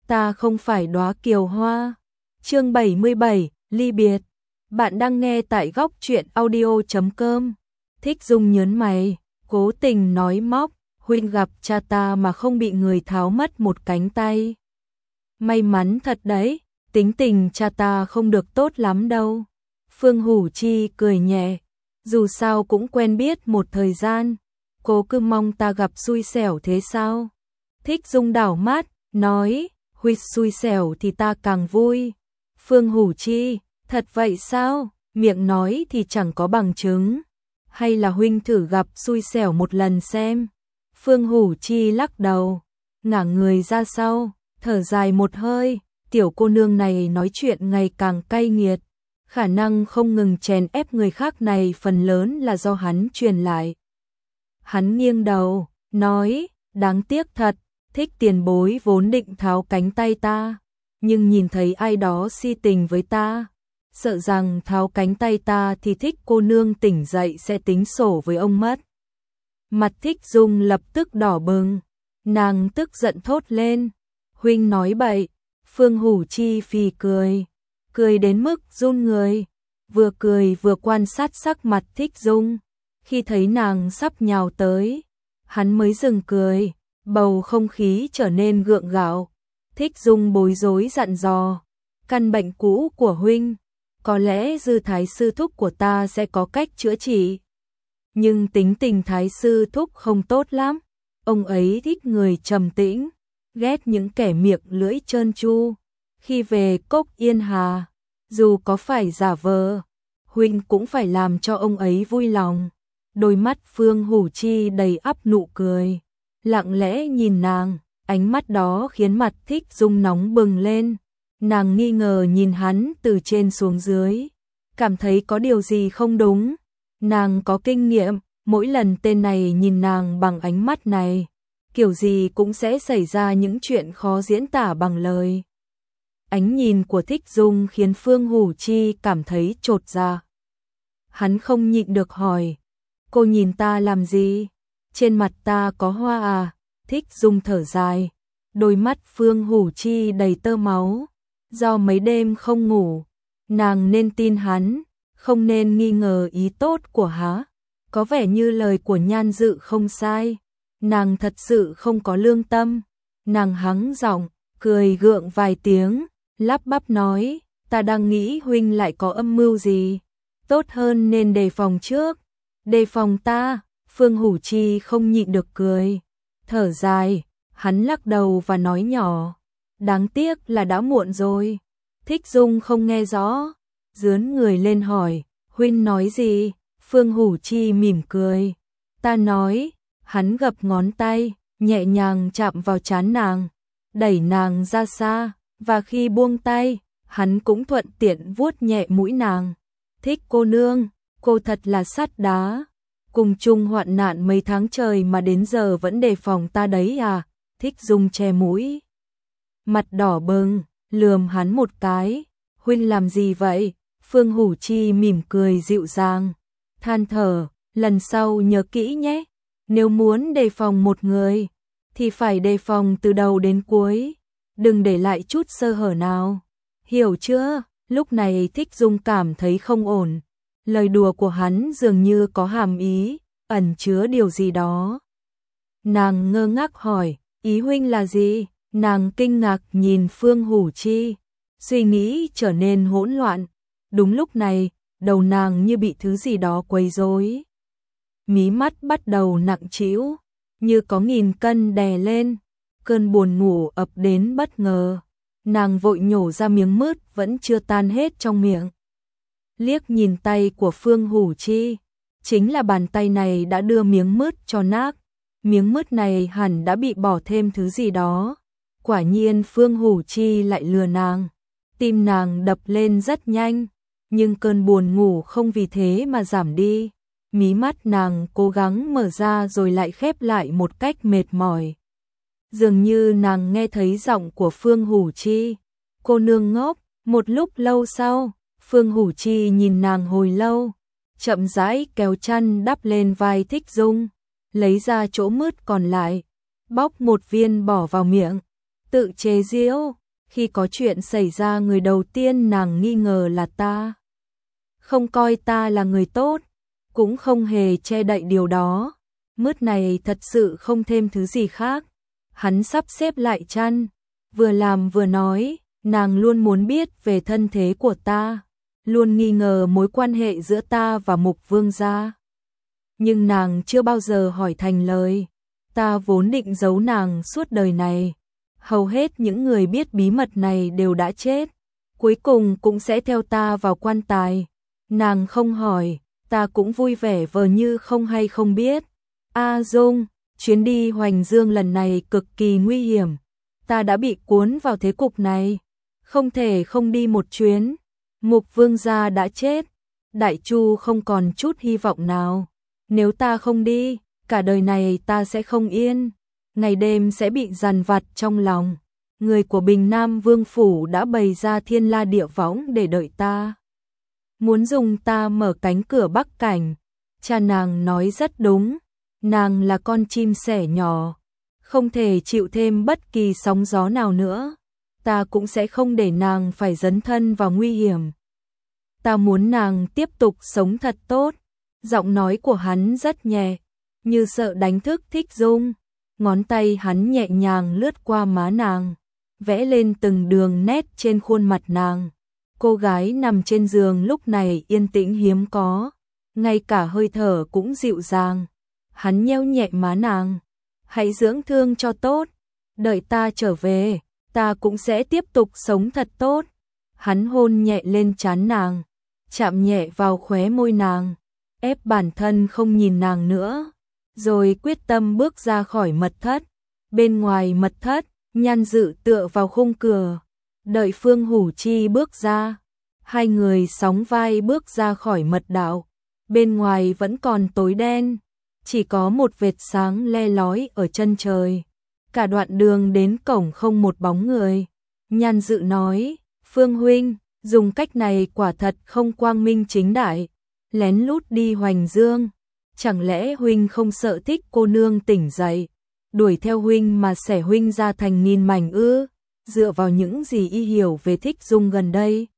ta không phải đóa kiều hoa. Chương 77, ly biệt. Bạn đang nghe tại góc truyện audio.com. Thích Dung nhớn mày, cố tình nói móc, huynh gặp cha ta mà không bị người tháo mất một cánh tay. May mắn thật đấy, tính tình cha ta không được tốt lắm đâu. Phương Hủ Chi cười nhẹ, dù sao cũng quen biết một thời gian, cô cứ mong ta gặp xui xẻo thế sao? Thích Dung đảo mắt, nói, huynh xui xẻo thì ta càng vui. Phương Hủ Chi, thật vậy sao? Miệng nói thì chẳng có bằng chứng. Hay là huynh thử gặp xui xẻo một lần xem? Phương Hủ Chi lắc đầu, ngả người ra sau, thở dài một hơi, tiểu cô nương này nói chuyện ngày càng cay nghiệt. Khả năng không ngừng chèn ép người khác này phần lớn là do hắn truyền lại. Hắn nghiêng đầu, nói, đáng tiếc thật, Thích tiền bối vốn định tháo cánh tay ta, nhưng nhìn thấy ai đó si tình với ta, sợ rằng tháo cánh tay ta thì Thích cô nương tỉnh dậy sẽ tính sổ với ông mất. Mặt Thích Dung lập tức đỏ bừng, nàng tức giận thốt lên, huynh nói bậy. Phương Hủ Chi phì cười, cười đến mức run người, vừa cười vừa quan sát sắc mặt Thích Dung. Khi thấy nàng sắp nhào tới, hắn mới dừng cười, bầu không khí trở nên gượng gạo. Thích Dung bối rối dặn dò, căn bệnh cũ của huynh, có lẽ Dư Thái Sư Thúc của ta sẽ có cách chữa trị. Nhưng tính tình Thái Sư Thúc không tốt lắm, ông ấy thích người trầm tĩnh, ghét những kẻ miệng lưỡi trơn tru. Khi về Cốc Yên Hà, dù có phải giả vờ, huynh cũng phải làm cho ông ấy vui lòng. Đôi mắt Phương Hủ Chi đầy ắp nụ cười, lặng lẽ nhìn nàng, ánh mắt đó khiến mặt Thích Dung nóng bừng lên. Nàng nghi ngờ nhìn hắn từ trên xuống dưới, cảm thấy có điều gì không đúng. Nàng có kinh nghiệm, mỗi lần tên này nhìn nàng bằng ánh mắt này, kiểu gì cũng sẽ xảy ra những chuyện khó diễn tả bằng lời. Ánh nhìn của Thích Dung khiến Phương Hủ Chi cảm thấy chột dạ. Hắn không nhịn được hỏi, cô nhìn ta làm gì? Trên mặt ta có hoa à? Thích Dung thở dài, đôi mắt Phương Hủ Chi đầy tơ máu. Do mấy đêm không ngủ, nàng nên tin hắn, không nên nghi ngờ ý tốt của hắn. Có vẻ như lời của Nhan Dự không sai, nàng thật sự không có lương tâm. Nàng hắng giọng, cười gượng vài tiếng, lắp bắp nói, ta đang nghĩ huynh lại có âm mưu gì, tốt hơn nên đề phòng trước. Đề phòng ta? Phương Hủ Chi không nhịn được cười, thở dài, hắn lắc đầu và nói nhỏ, đáng tiếc là đã muộn rồi. Thích Dung không nghe rõ, dướn người lên hỏi, huynh nói gì? Phương Hủ Chi mỉm cười, ta nói. Hắn gập ngón tay, nhẹ nhàng chạm vào trán nàng, đẩy nàng ra xa, và khi buông tay, hắn cũng thuận tiện vuốt nhẹ mũi nàng. Thích cô nương, cô thật là sắt đá, cùng chung hoạn nạn mấy tháng trời mà đến giờ vẫn đề phòng ta đấy à? Thích Dung che mũi, mặt đỏ bừng, lườm hắn một cái, huynh làm gì vậy? Phương Hủ Chi mỉm cười dịu dàng, than thở, lần sau nhớ kỹ nhé, nếu muốn đề phòng một người, thì phải đề phòng từ đầu đến cuối, đừng để lại chút sơ hở nào, hiểu chưa? Lúc này Thích Dung cảm thấy không ổn, lời đùa của hắn dường như có hàm ý, ẩn chứa điều gì đó. Nàng ngơ ngác hỏi, ý huynh là gì? Nàng kinh ngạc nhìn Phương Hủ Chi, suy nghĩ trở nên hỗn loạn. Đúng lúc này, đầu nàng như bị thứ gì đó quấy rối. Mí mắt bắt đầu nặng trĩu, như có nghìn cân đè lên, cơn buồn ngủ ập đến bất ngờ. Nàng vội nhổ ra miếng mứt vẫn chưa tan hết trong miệng. Liếc nhìn tay của Phương Hủ Chi, chính là bàn tay này đã đưa miếng mứt cho nát. Miếng mứt này hẳn đã bị bỏ thêm thứ gì đó. Quả nhiên Phương Hủ Chi lại lừa nàng. Tim nàng đập lên rất nhanh, nhưng cơn buồn ngủ không vì thế mà giảm đi. Mí mắt nàng cố gắng mở ra rồi lại khép lại một cách mệt mỏi. Dường như nàng nghe thấy giọng của Phương Hủ Chi. Cô nương ngốc. Một lúc lâu sau, Phương Hủ Chi nhìn nàng hồi lâu, chậm rãi kéo chăn đắp lên vai Thích Dung, lấy ra chỗ mứt còn lại, bóc một viên bỏ vào miệng. tự chế giễu. Khi có chuyện xảy ra người đầu tiên nàng nghi ngờ là ta. Không coi ta là người tốt, cũng không hề che đậy điều đó. Mứt này thật sự không thêm thứ gì khác. Hắn sắp xếp lại chăn, vừa làm vừa nói, nàng luôn muốn biết về thân thế của ta, luôn nghi ngờ mối quan hệ giữa ta và Mục Vương gia. Nhưng nàng chưa bao giờ hỏi thành lời. Ta vốn định giấu nàng suốt đời này. Hầu hết những người biết bí mật này đều đã chết, cuối cùng cũng sẽ theo ta vào quan tài. Nàng không hỏi, ta cũng vui vẻ vờ như không hay không biết. A Dung, chuyến đi Hoành Dương lần này cực kỳ nguy hiểm. Ta đã bị cuốn vào thế cục này, không thể không đi một chuyến. Mục Vương gia đã chết, Đại Chu không còn chút hy vọng nào. Nếu ta không đi, cả đời này ta sẽ không yên, ngày đêm sẽ bị dằn vặt trong lòng. Người của Bình Nam Vương phủ đã bày ra thiên la địa võng để đợi ta, muốn dùng ta mở cánh cửa Bắc Cảnh. Cha nàng nói rất đúng, nàng là con chim sẻ nhỏ, không thể chịu thêm bất kỳ sóng gió nào nữa. Ta cũng sẽ không để nàng phải dấn thân vào nguy hiểm. Ta muốn nàng tiếp tục sống thật tốt. Giọng nói của hắn rất nhẹ, như sợ đánh thức Thích Dung. Ngón tay hắn nhẹ nhàng lướt qua má nàng, vẽ lên từng đường nét trên khuôn mặt nàng. Cô gái nằm trên giường lúc này yên tĩnh hiếm có, ngay cả hơi thở cũng dịu dàng. Hắn nheo nhẹ má nàng, hãy dưỡng thương cho tốt, đợi ta trở về, ta cũng sẽ tiếp tục sống thật tốt. Hắn hôn nhẹ lên trán nàng, chạm nhẹ vào khóe môi nàng, ép bản thân không nhìn nàng nữa, rồi quyết tâm bước ra khỏi mật thất. Bên ngoài mật thất, Nhan Dự tựa vào khung cửa, đợi Phương Hủ Chi bước ra. Hai người sóng vai bước ra khỏi mật đạo. Bên ngoài vẫn còn tối đen, chỉ có một vệt sáng le lói ở chân trời. Cả đoạn đường đến cổng không một bóng người. Nhan Dự nói, Phương huynh, dùng cách này quả thật không quang minh chính đại, lén lút đi Hoành Dương. Chẳng lẽ huynh không sợ Thích cô nương tỉnh dậy, đuổi theo huynh mà xẻ huynh ra thành nghìn mảnh ư? Dựa vào những gì y hiểu về Thích Dung gần đây,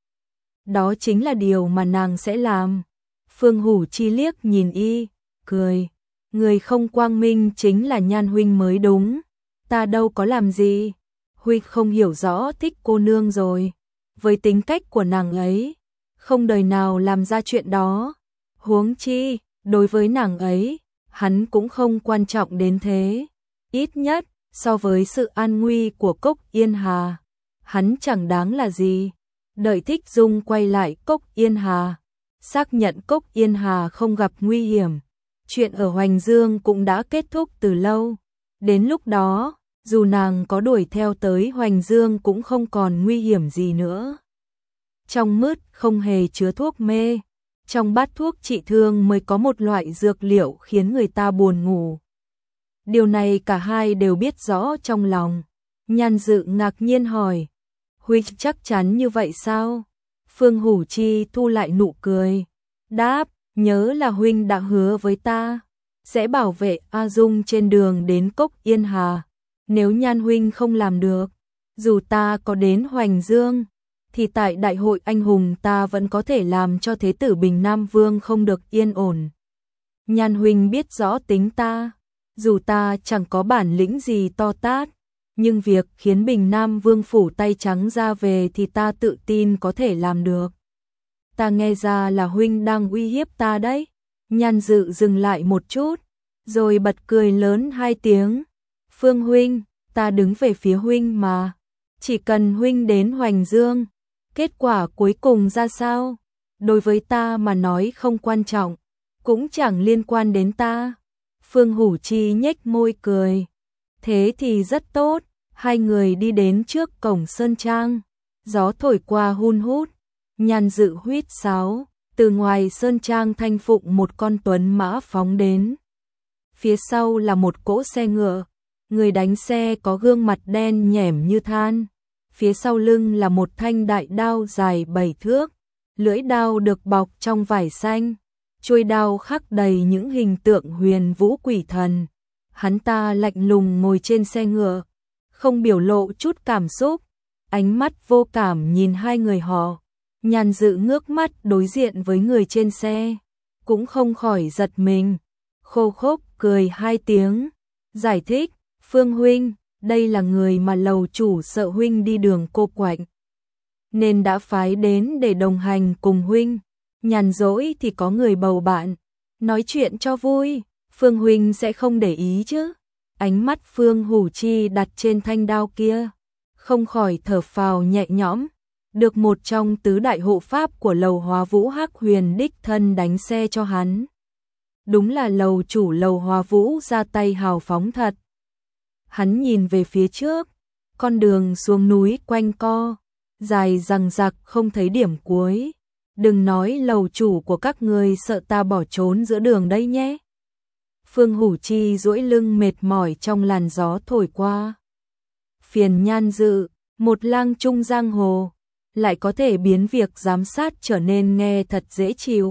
đó chính là điều mà nàng sẽ làm. Phương Hủ Chi liếc nhìn y, cười, người không quang minh chính là Nhan huynh mới đúng. Ta đâu có làm gì. Huynh không hiểu rõ Thích cô nương rồi. Với tính cách của nàng ấy, không đời nào làm ra chuyện đó. Huống chi, đối với nàng ấy, hắn cũng không quan trọng đến thế. Ít nhất, so với sự an nguy của Cốc Yên Hà, hắn chẳng đáng là gì. Đợi Thích Dung quay lại Cốc Yên Hà, xác nhận Cốc Yên Hà không gặp nguy hiểm, chuyện ở Hoành Dương cũng đã kết thúc từ lâu. Đến lúc đó, dù nàng có đuổi theo tới Hoành Dương cũng không còn nguy hiểm gì nữa. Trong mứt không hề chứa thuốc mê, trong bát thuốc trị thương mới có một loại dược liệu khiến người ta buồn ngủ. Điều này cả hai đều biết rõ trong lòng. Nhan Dự ngạc nhiên hỏi, huynh chắc chắn như vậy sao? Phương Hủ Chi thu lại nụ cười, đáp, nhớ là huynh đã hứa với ta, sẽ bảo vệ A Dung trên đường đến Cốc Yên Hà. Nếu Nhan huynh không làm được, dù ta có đến Hoành Dương, thì tại đại hội anh hùng ta vẫn có thể làm cho thế tử Bình Nam Vương không được yên ổn. Nhan huynh biết rõ tính ta, dù ta chẳng có bản lĩnh gì to tát, nhưng việc khiến Bình Nam Vương phủ tay trắng ra về thì ta tự tin có thể làm được. Ta nghe ra là huynh đang uy hiếp ta đấy. Nhan Dự dừng lại một chút, rồi bật cười lớn hai tiếng. Phương huynh, ta đứng về phía huynh mà. Chỉ cần huynh đến Hoành Dương, kết quả cuối cùng ra sao, đối với ta mà nói không quan trọng, cũng chẳng liên quan đến ta. Phương Hủ Chi nhếch môi cười. Thế thì rất tốt. Hai người đi đến trước cổng sơn trang, gió thổi qua hun hút. Nhan Dự huýt sáo, từ ngoài sơn trang thanh phụng một con tuấn mã phóng đến. Phía sau là một cỗ xe ngựa, người đánh xe có gương mặt đen nhẻm như than. Phía sau lưng là một thanh đại đao dài 7 thước, lưỡi đao được bọc trong vải xanh, chuôi đao khắc đầy những hình tượng huyền vũ quỷ thần. Hắn ta lạnh lùng ngồi trên xe ngựa, không biểu lộ chút cảm xúc, ánh mắt vô cảm nhìn hai người họ. Nhan Dự ngước mắt đối diện với người trên xe, cũng không khỏi giật mình, khô khốc cười hai tiếng, giải thích, Phương huynh, đây là người mà lầu chủ sợ huynh đi đường cô quạnh, nên đã phái đến để đồng hành cùng huynh, nhàn rỗi thì có người bầu bạn, nói chuyện cho vui, Phương huynh sẽ không để ý chứ. Ánh mắt Phương Hủ Chi đặt trên thanh đao kia, không khỏi thở phào nhẹ nhõm, được một trong tứ đại hộ pháp của lầu Hóa Vũ Hắc Huyền đích thân đánh xe cho hắn. Đúng là lầu chủ lầu Hóa Vũ ra tay hào phóng thật. Hắn nhìn về phía trước, con đường xuống núi quanh co, dài dằng dặc không thấy điểm cuối. Đừng nói lầu chủ của các người sợ ta bỏ trốn giữa đường đây nhé. Phương Hủ Chi duỗi lưng mệt mỏi trong làn gió thổi qua. Phiền Nhan Dự, một lang trung giang hồ, lại có thể biến việc giám sát trở nên nghe thật dễ chịu.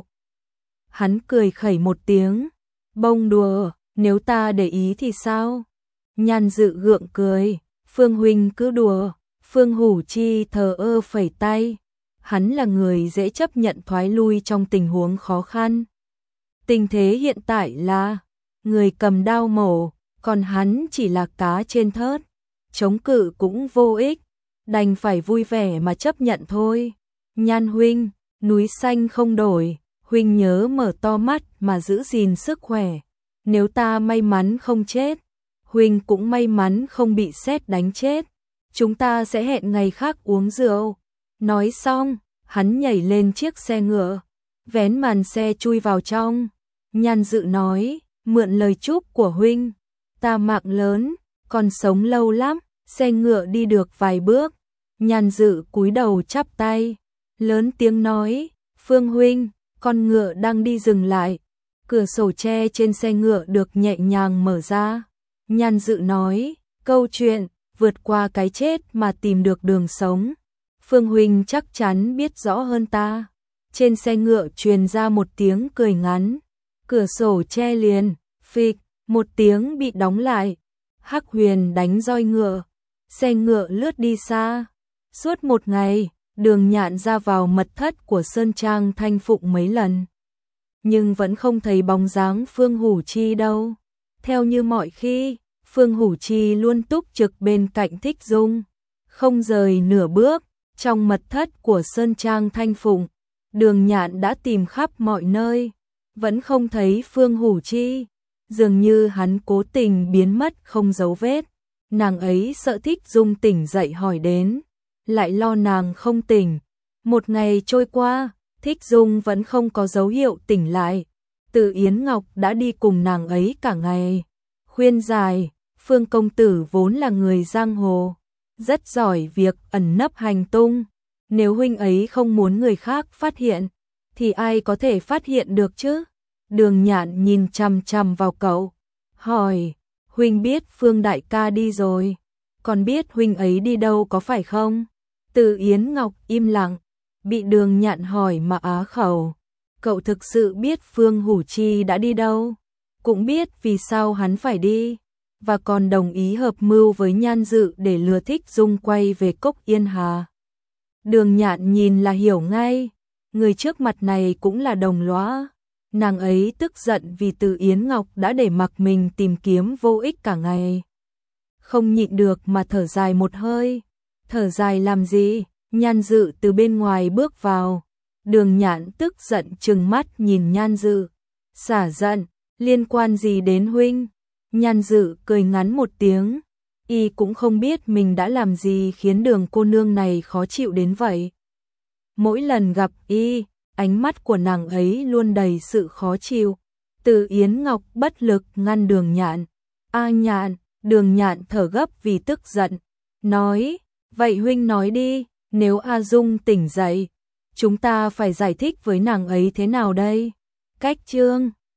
Hắn cười khẩy một tiếng, bông đùa, nếu ta để ý thì sao? Nhan Dự gượng cười, Phương huynh cứ đùa. Phương Hủ Chi thờ ơ phẩy tay, hắn là người dễ chấp nhận thoái lui trong tình huống khó khăn. Tình thế hiện tại là người cầm đao mổ, còn hắn chỉ là cá trên thớt, chống cự cũng vô ích, đành phải vui vẻ mà chấp nhận thôi. Nhan huynh, núi xanh không đổi, huynh nhớ mở to mắt mà giữ gìn sức khỏe. Nếu ta may mắn không chết, huynh cũng may mắn không bị sét đánh chết. Chúng ta sẽ hẹn ngày khác uống rượu. Nói xong, hắn nhảy lên chiếc xe ngựa, vén màn xe chui vào trong. Nhan Dự nói, mượn lời chúc của huynh, ta mạng lớn, còn sống lâu lắm. Xe ngựa đi được vài bước, Nhan Dự cúi đầu chắp tay, lớn tiếng nói, Phương huynh, con ngựa đang đi dừng lại. Cửa sổ tre trên xe ngựa được nhẹ nhàng mở ra. Nhan Dự nói, câu chuyện vượt qua cái chết mà tìm được đường sống, Phương huynh chắc chắn biết rõ hơn ta. Trên xe ngựa truyền ra một tiếng cười ngắn, cửa sổ tre liền, phịch, một tiếng bị đóng lại. Hắc Huyền đánh roi ngựa, xe ngựa lướt đi xa. Suốt một ngày, Đường Nhạn ra vào mật thất của Sơn Trang Thanh Phụng mấy lần, nhưng vẫn không thấy bóng dáng Phương Hủ Chi đâu. Theo như mọi khi, Phương Hủ Chi luôn túc trực bên cạnh Thích Dung, không rời nửa bước. Trong mật thất của Sơn Trang Thanh Phụng, Đường Nhạn đã tìm khắp mọi nơi, vẫn không thấy Phương Hủ Chi, dường như hắn cố tình biến mất không dấu vết. Nàng ấy sợ Thích Dung tỉnh dậy hỏi đến, lại lo nàng không tỉnh. Một ngày trôi qua, Thích Dung vẫn không có dấu hiệu tỉnh lại. Từ Yến Ngọc đã đi cùng nàng ấy cả ngày, khuyên giải, Phương công tử vốn là người giang hồ, rất giỏi việc ẩn nấp hành tung. Nếu huynh ấy không muốn người khác phát hiện, thì ai có thể phát hiện được chứ? Đường Nhạn nhìn chằm chằm vào cậu, hỏi, huynh biết Phương đại ca đi rồi, còn biết huynh ấy đi đâu có phải không? Từ Yến Ngọc im lặng, bị Đường Nhạn hỏi mà á khẩu. Cậu thực sự biết Phương Hủ Chi đã đi đâu, cũng biết vì sao hắn phải đi, và còn đồng ý hợp mưu với Nhan Dự để lừa Thích Dung quay về Cốc Yên Hà. Đường Nhạn nhìn là hiểu ngay, người trước mặt này cũng là đồng lõa. Nàng ấy tức giận vì Từ Yến Ngọc đã để mặc mình tìm kiếm vô ích cả ngày. Không nhịn được mà thở dài một hơi. Thở dài làm gì? Nhan Dự từ bên ngoài bước vào. Đường Nhạn tức giận trừng mắt nhìn Nhan Dự. Xả giận, liên quan gì đến huynh? Nhan Dự cười ngắn một tiếng. Y cũng không biết mình đã làm gì khiến Đường cô nương này khó chịu đến vậy. Mỗi lần gặp Y, ánh mắt của nàng ấy luôn đầy sự khó chịu. Từ Yến Ngọc bất lực ngăn Đường Nhạn. A Nhạn, Đường Nhạn thở gấp vì tức giận. Nói, vậy huynh nói đi, nếu A Dung tỉnh dậy, chúng ta phải giải thích với nàng ấy thế nào đây? Cách chương